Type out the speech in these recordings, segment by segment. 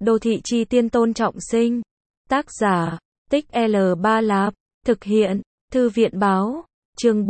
Đô thị chi tiên Tôn Trọng Sinh. Tác giả, Tích L3 Lạp. Thực hiện, Thư viện báo. Chương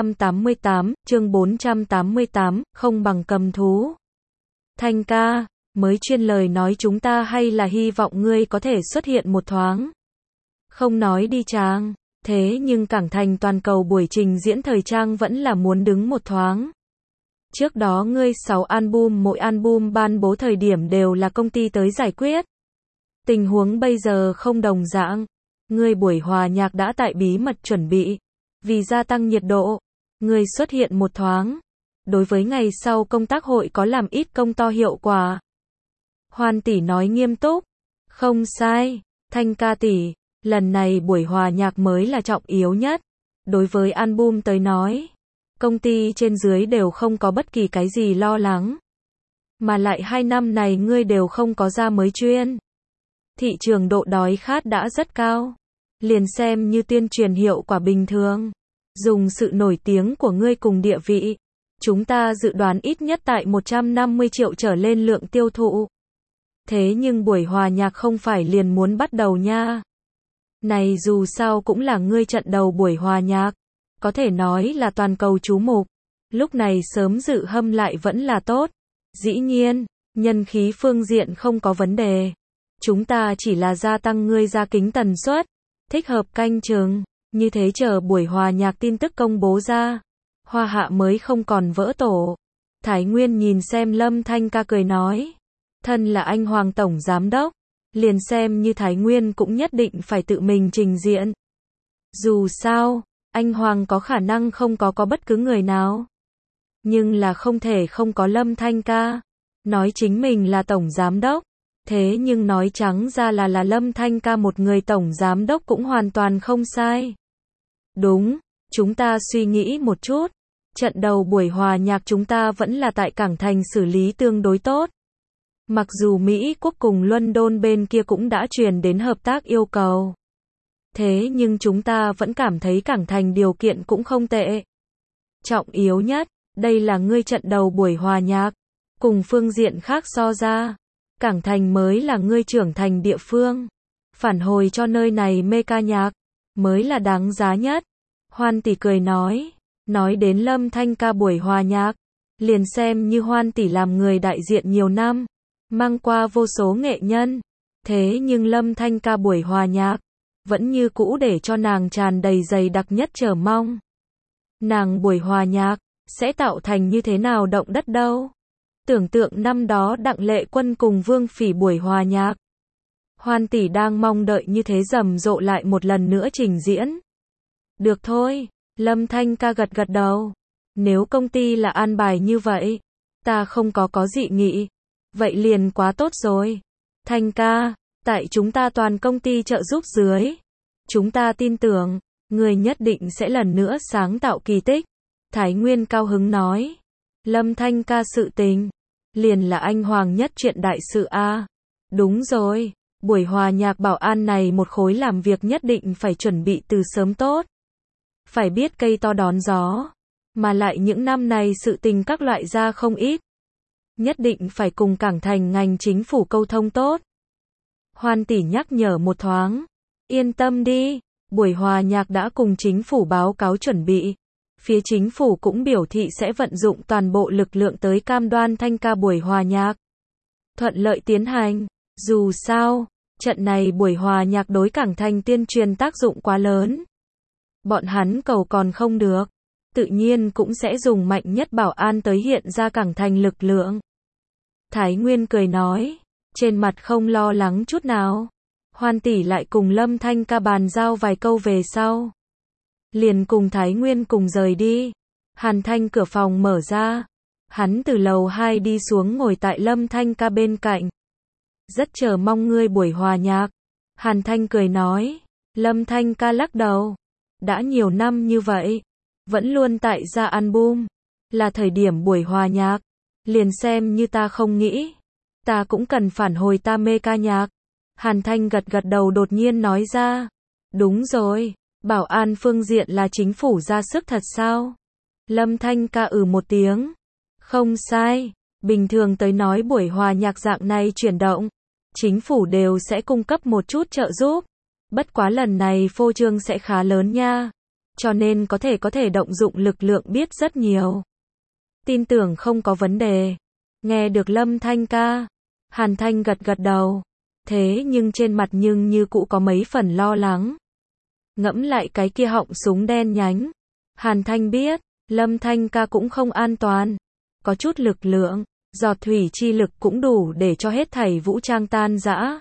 488, không bằng cầm thú. Thanh ca, mới chuyên lời nói chúng ta hay là hy vọng ngươi có thể xuất hiện một thoáng. Không nói đi chàng, thế nhưng cảng thành toàn cầu buổi trình diễn thời trang vẫn là muốn đứng một thoáng. Trước đó ngươi 6 album, mỗi album ban bố thời điểm đều là công ty tới giải quyết. Tình huống bây giờ không đồng dạng. Ngươi buổi hòa nhạc đã tại bí mật chuẩn bị. Vì gia tăng nhiệt độ, ngươi xuất hiện một thoáng. Đối với ngày sau công tác hội có làm ít công to hiệu quả. Hoan tỷ nói nghiêm túc. Không sai, Thanh ca tỷ, lần này buổi hòa nhạc mới là trọng yếu nhất. Đối với album tới nói, công ty trên dưới đều không có bất kỳ cái gì lo lắng. Mà lại 2 năm này ngươi đều không có ra mới chuyên. Thị trường độ đói khát đã rất cao. Liền xem như tuyên truyền hiệu quả bình thường. Dùng sự nổi tiếng của ngươi cùng địa vị. Chúng ta dự đoán ít nhất tại 150 triệu trở lên lượng tiêu thụ. Thế nhưng buổi hòa nhạc không phải liền muốn bắt đầu nha. Này dù sao cũng là ngươi trận đầu buổi hòa nhạc. Có thể nói là toàn cầu chú mục. Lúc này sớm dự hâm lại vẫn là tốt. Dĩ nhiên, nhân khí phương diện không có vấn đề. Chúng ta chỉ là gia tăng ngươi ra kính tần suất. Thích hợp canh chừng. Như thế chờ buổi hòa nhạc tin tức công bố ra. Hoa hạ mới không còn vỡ tổ. Thái Nguyên nhìn xem Lâm Thanh ca cười nói. Thân là anh Hoàng Tổng Giám Đốc. Liền xem như Thái Nguyên cũng nhất định phải tự mình trình diện. Dù sao, anh Hoàng có khả năng không có bất cứ người nào. Nhưng là không thể không có Lâm Thanh ca. Nói chính mình là Tổng Giám Đốc. Thế nhưng nói trắng ra là Lâm Thanh ca một người Tổng Giám Đốc cũng hoàn toàn không sai. Đúng, chúng ta suy nghĩ một chút. Trận đầu buổi hòa nhạc chúng ta vẫn là tại Cảng Thành xử lý tương đối tốt. Mặc dù Mỹ Quốc cùng London bên kia cũng đã truyền đến hợp tác yêu cầu. Thế nhưng chúng ta vẫn cảm thấy Cảng Thành điều kiện cũng không tệ. Trọng yếu nhất, đây là ngươi trận đầu buổi hòa nhạc. Cùng phương diện khác so ra, Cảng Thành mới là ngươi trưởng thành địa phương. Phản hồi cho nơi này mê ca nhạc, mới là đáng giá nhất. Hoan tỷ cười nói. Nói đến Lâm Thanh ca buổi hòa nhạc, liền xem như Hoan tỷ làm người đại diện nhiều năm, mang qua vô số nghệ nhân. Thế nhưng Lâm Thanh ca buổi hòa nhạc, vẫn như cũ để cho nàng tràn đầy dày đặc nhất chờ mong. Nàng buổi hòa nhạc, sẽ tạo thành như thế nào động đất đâu. Tưởng tượng năm đó Đặng Lệ Quân cùng Vương Phỉ buổi hòa nhạc. Hoan tỷ đang mong đợi như thế rầm rộ lại một lần nữa trình diễn. Được thôi, Lâm Thanh ca gật gật đầu. Nếu công ty là an bài như vậy, ta không có dị nghị. Vậy liền quá tốt rồi. Thanh ca, tại chúng ta toàn công ty trợ giúp dưới. Chúng ta tin tưởng, người nhất định sẽ lần nữa sáng tạo kỳ tích. Thái Nguyên cao hứng nói. Lâm Thanh ca sự tình, liền là anh Hoàng nhất chuyện đại sự a. Đúng rồi, buổi hòa nhạc bảo an này một khối làm việc nhất định phải chuẩn bị từ sớm tốt. Phải biết cây to đón gió. Mà lại những năm này sự tình các loại ra không ít. Nhất định phải cùng Cảng Thành ngành chính phủ câu thông tốt. Hoan tỷ nhắc nhở một thoáng. Yên tâm đi, buổi hòa nhạc đã cùng chính phủ báo cáo chuẩn bị. Phía chính phủ cũng biểu thị sẽ vận dụng toàn bộ lực lượng tới cam đoan Thanh ca buổi hòa nhạc thuận lợi tiến hành. Dù sao, trận này buổi hòa nhạc đối Cảng Thành tuyên truyền tác dụng quá lớn. Bọn hắn cầu còn không được. Tự nhiên cũng sẽ dùng mạnh nhất bảo an tới hiện ra Cảng Thành lực lượng. Thái Nguyên cười nói. Trên mặt không lo lắng chút nào. Hoan tỷ lại cùng Lâm Thanh ca bàn giao vài câu về sau. Liền cùng Thái Nguyên cùng rời đi. Hàn Thanh cửa phòng mở ra. Hắn từ lầu 2 đi xuống ngồi tại Lâm Thanh ca bên cạnh. Rất chờ mong ngươi buổi hòa nhạc. Hàn Thanh cười nói. Lâm Thanh ca lắc đầu. Đã nhiều năm như vậy, vẫn luôn tại ra album. Là thời điểm buổi hòa nhạc. Liền xem như ta không nghĩ. Ta cũng cần phản hồi ta mê ca nhạc. Hàn Thanh gật gật đầu đột nhiên nói ra. Đúng rồi, bảo an phương diện là chính phủ ra sức thật sao? Lâm Thanh ca một tiếng. Không sai, bình thường tới nói buổi hòa nhạc dạng này chuyển động. chính phủ đều sẽ cung cấp một chút trợ giúp. Bất quá lần này phô trương sẽ khá lớn nha. Cho nên có thể động dụng lực lượng biết rất nhiều. Tin tưởng không có vấn đề. Nghe được Lâm Thanh ca. Hàn Thanh gật gật đầu. Thế nhưng trên mặt nhưng như cũ có mấy phần lo lắng. Ngẫm lại cái kia họng súng đen nhánh. Hàn Thanh biết, Lâm Thanh ca cũng không an toàn. Có chút lực lượng, giọt thủy chi lực cũng đủ để cho hết thảy vũ trang tan rã.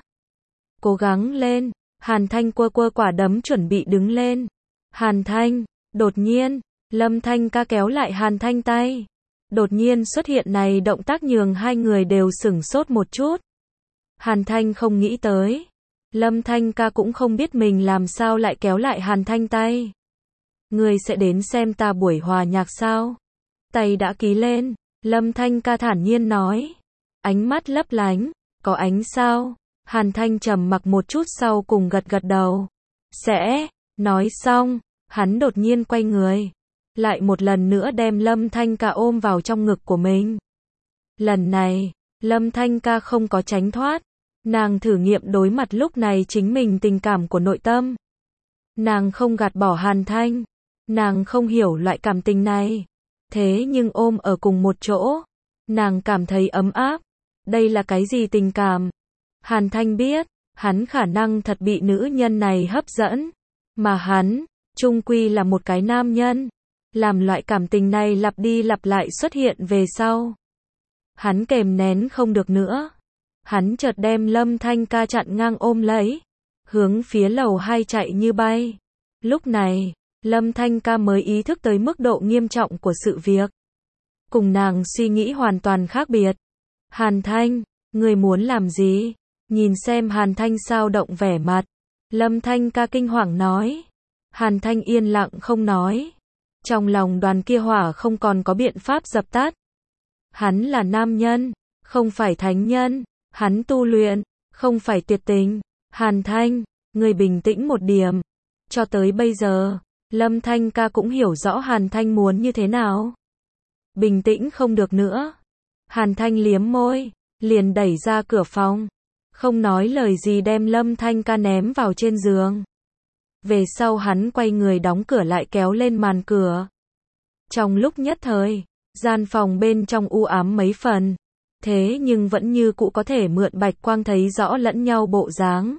Cố gắng lên, Hàn Thanh quơ quả đấm chuẩn bị đứng lên. Hàn Thanh, đột nhiên, Lâm Thanh ca kéo lại Hàn Thanh tay. Đột nhiên xuất hiện này động tác nhường hai người đều sửng sốt một chút. Hàn Thanh không nghĩ tới. Lâm Thanh ca cũng không biết mình làm sao lại kéo lại Hàn Thanh tay. Ngươi sẽ đến xem ta buổi hòa nhạc sao? Tay đã ký lên, Lâm Thanh ca thản nhiên nói. Ánh mắt lấp lánh, có ánh sao? Hàn Thanh trầm mặc một chút sau cùng gật gật đầu. Sẽ, nói xong, hắn đột nhiên quay người. Lại một lần nữa đem Lâm Thanh ca ôm vào trong ngực của mình. Lần này, Lâm Thanh ca không có tránh thoát. Nàng thử nghiệm đối mặt lúc này chính mình tình cảm của nội tâm. Nàng không gạt bỏ Hàn Thanh. Nàng không hiểu loại cảm tình này. Thế nhưng ôm ở cùng một chỗ, nàng cảm thấy ấm áp. Đây là cái gì tình cảm? Hàn Thanh biết, hắn khả năng thật bị nữ nhân này hấp dẫn. Mà hắn, chung quy là một cái nam nhân. Làm loại cảm tình này lặp đi lặp lại xuất hiện về sau. Hắn kềm nén không được nữa. Hắn chợt đem Lâm Thanh ca chặn ngang ôm lấy. Hướng phía lầu 2 chạy như bay. Lúc này, Lâm Thanh ca mới ý thức tới mức độ nghiêm trọng của sự việc. Cùng nàng suy nghĩ hoàn toàn khác biệt. Hàn Thanh, ngươi muốn làm gì? Nhìn xem Hàn Thanh sao động vẻ mặt. Lâm Thanh ca kinh hoàng nói. Hàn Thanh yên lặng không nói. Trong lòng đoàn kia hỏa không còn có biện pháp dập tắt. Hắn là nam nhân, không phải thánh nhân. Hắn tu luyện, không phải tuyệt tình. Hàn Thanh, ngươi bình tĩnh một điểm. Cho tới bây giờ, Lâm Thanh ca cũng hiểu rõ Hàn Thanh muốn như thế nào. Bình tĩnh không được nữa. Hàn Thanh liếm môi, liền đẩy ra cửa phòng. Không nói lời gì đem Lâm Thanh ca ném vào trên giường. Về sau hắn quay người đóng cửa lại kéo lên màn cửa. Trong lúc nhất thời, gian phòng bên trong u ám mấy phần. Thế nhưng vẫn như cũ có thể mượn bạch quang thấy rõ lẫn nhau bộ dáng.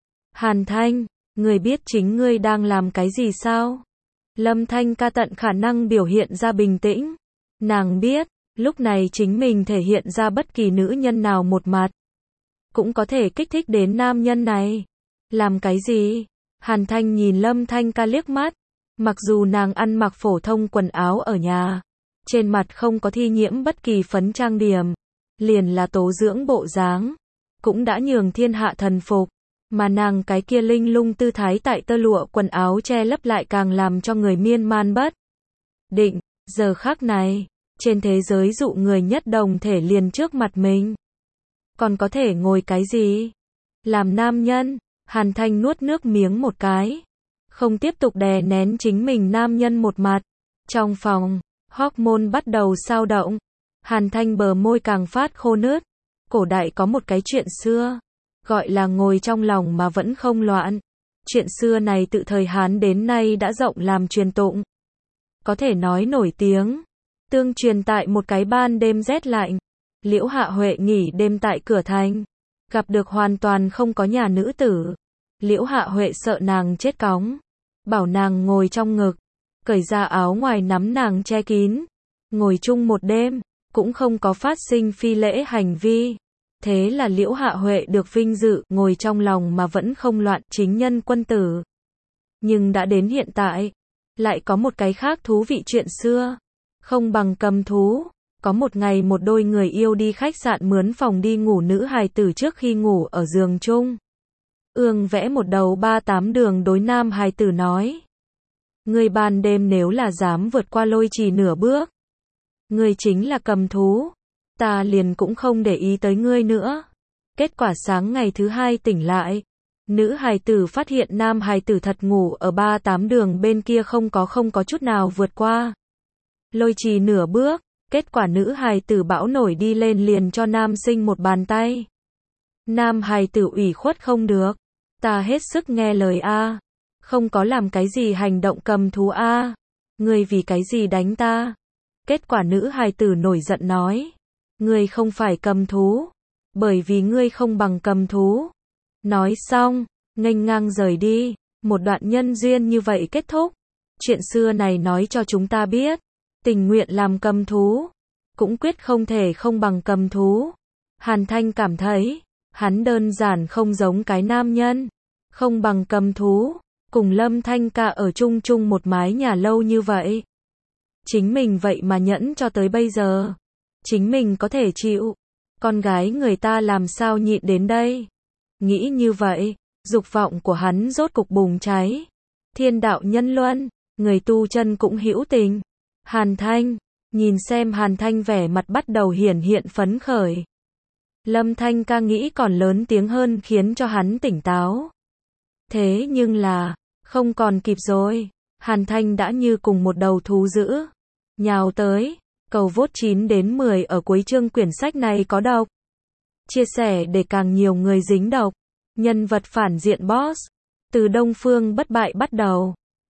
Hàn Thanh, ngươi biết chính ngươi đang làm cái gì sao? Lâm Thanh ca tận khả năng biểu hiện ra bình tĩnh. Nàng biết, lúc này chính mình thể hiện ra bất kỳ nữ nhân nào một mặt. Cũng có thể kích thích đến nam nhân này. Làm cái gì? Hàn Thanh nhìn Lâm Thanh ca liếc mắt. Mặc dù nàng ăn mặc phổ thông quần áo ở nhà. Trên mặt không có thi nhiễm bất kỳ phấn trang điểm. Liền là tố dưỡng bộ dáng. Cũng đã nhường thiên hạ thần phục. Mà nàng cái kia linh lung tư thái tại tơ lụa quần áo che lấp lại càng làm cho người miên man bất định. Giờ khắc này, trên thế giới dụ người nhất đồng thể liền trước mặt mình. Còn có thể ngồi cái gì? Làm nam nhân, Hàn Thanh nuốt nước miếng một cái. Không tiếp tục đè nén chính mình nam nhân một mặt. Trong phòng, hormone bắt đầu sao động. Hàn Thanh bờ môi càng phát khô nứt. Cổ đại có một cái chuyện xưa. Gọi là ngồi trong lòng mà vẫn không loạn. Chuyện xưa này tự thời Hán đến nay đã rộng làm truyền tụng. Có thể nói nổi tiếng. Tương truyền tại một cái ban đêm rét lạnh. Liễu Hạ Huệ nghỉ đêm tại cửa thành. Gặp được hoàn toàn không có nhà nữ tử. Liễu Hạ Huệ sợ nàng chết cóng. Bảo nàng ngồi trong ngực. Cởi ra áo ngoài nắm nàng che kín. Ngồi chung một đêm. Cũng không có phát sinh phi lễ hành vi. Thế là Liễu Hạ Huệ được vinh dự ngồi trong lòng mà vẫn không loạn chính nhân quân tử. Nhưng đã đến hiện tại, lại có một cái khác thú vị chuyện xưa. Không bằng cầm thú. Có một ngày một đôi người yêu đi khách sạn mướn phòng đi ngủ nữ hài tử trước khi ngủ ở giường chung. Ương vẽ một đầu 38 đường đối nam hài tử nói. Ngươi ban đêm nếu là dám vượt qua lôi trì nửa bước. Ngươi chính là cầm thú. Ta liền cũng không để ý tới ngươi nữa. Kết quả sáng ngày thứ hai tỉnh lại. Nữ hài tử phát hiện nam hài tử thật ngủ ở 38 đường bên kia không có chút nào vượt qua. Lôi trì nửa bước. Kết quả nữ hài tử bão nổi đi lên liền cho nam sinh một bàn tay. Nam hài tử ủy khuất không được. Ta hết sức nghe lời a. Không có làm cái gì hành động cầm thú a. Ngươi vì cái gì đánh ta? Kết quả nữ hài tử nổi giận nói. Ngươi không phải cầm thú. Bởi vì ngươi không bằng cầm thú. Nói xong, nghênh ngang rời đi. Một đoạn nhân duyên như vậy kết thúc. Chuyện xưa này nói cho chúng ta biết. Tình nguyện làm cầm thú. Cũng quyết không thể không bằng cầm thú. Hàn Thanh cảm thấy. Hắn đơn giản không giống cái nam nhân. Không bằng cầm thú. Cùng Lâm Thanh Ca ở chung chung một mái nhà lâu như vậy. Chính mình vậy mà nhẫn cho tới bây giờ. Chính mình có thể chịu. Con gái người ta làm sao nhịn đến đây. Nghĩ như vậy, dục vọng của hắn rốt cục bùng cháy. Thiên đạo nhân luân, người tu chân cũng hữu tình. Hàn Thanh, nhìn xem Hàn Thanh vẻ mặt bắt đầu hiển hiện phấn khởi. Lâm Thanh Ca nghĩ còn lớn tiếng hơn khiến cho hắn tỉnh táo. Thế nhưng là, không còn kịp rồi. Hàn Thanh đã như cùng một đầu thú dữ. Nhào tới, cầu vote 9 đến 10 ở cuối chương quyển sách này có độc. Chia sẻ để càng nhiều người dính độc. Nhân vật phản diện boss. Từ Đông Phương bất bại bắt đầu.